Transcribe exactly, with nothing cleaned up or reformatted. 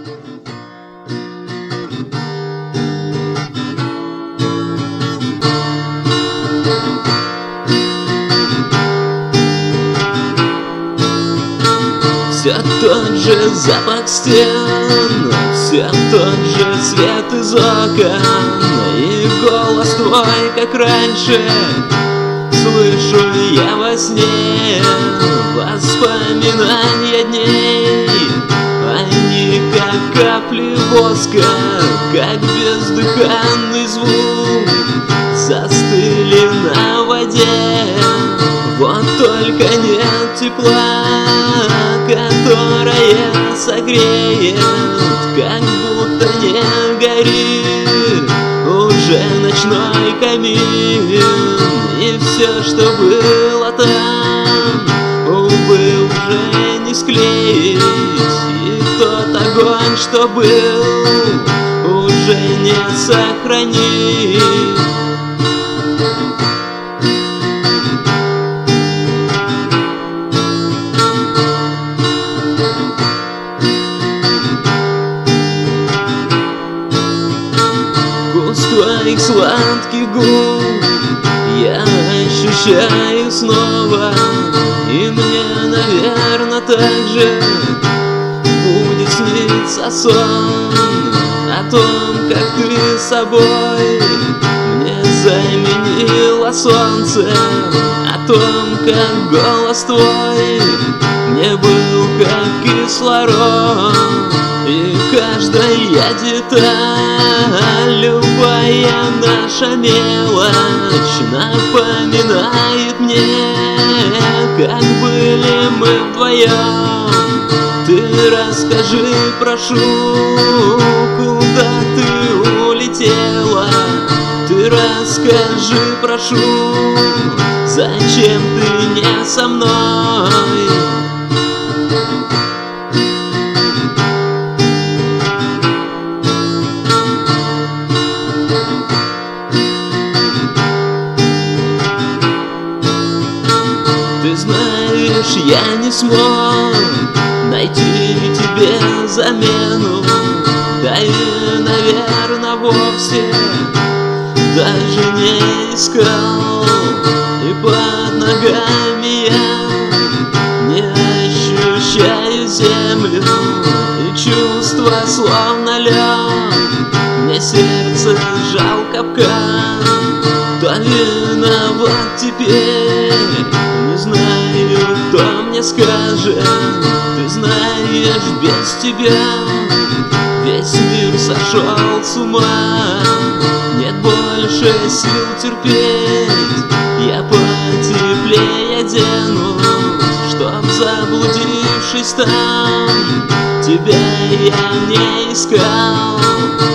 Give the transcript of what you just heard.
Все тот же запах стен, все тот же свет из окон, и голос твой, как раньше, слышу я во сне. Воспоминания дней, они как капли воска, как бездыханный звук, застыли на воде. Вот только нет тепла, которое согреет, как будто не горит уже ночной камин. И все, что было там, увы, уже не склеить. И тот огонь, что был, уже не сохранить. Вкус твоих сладких губ я ощущаю снова, и мне, наверное, так же будет сниться сон о том, как ты собой мне заменила солнце, о том, как голос твой мне был как кислород. И каждая деталь, любая наша мелочь напоминает мне, как были мы вдвоем. Ты расскажи, прошу, куда ты улетела. Ты расскажи, прошу, зачем ты не со мной. Ты знаешь, я не смог найти тебе замену, да и, наверное, вовсе даже не искал. И под ногами я не ощущаю землю, и чувства словно лед мне сердце сжал капкан. Кто виноват теперь? Не знаю, кто мне скажет. Ты знаешь, без тебя весь мир сошел с ума. Нет больше сил терпеть, я потеплее оденусь, чтоб, заблудившись там, тебя я не искал.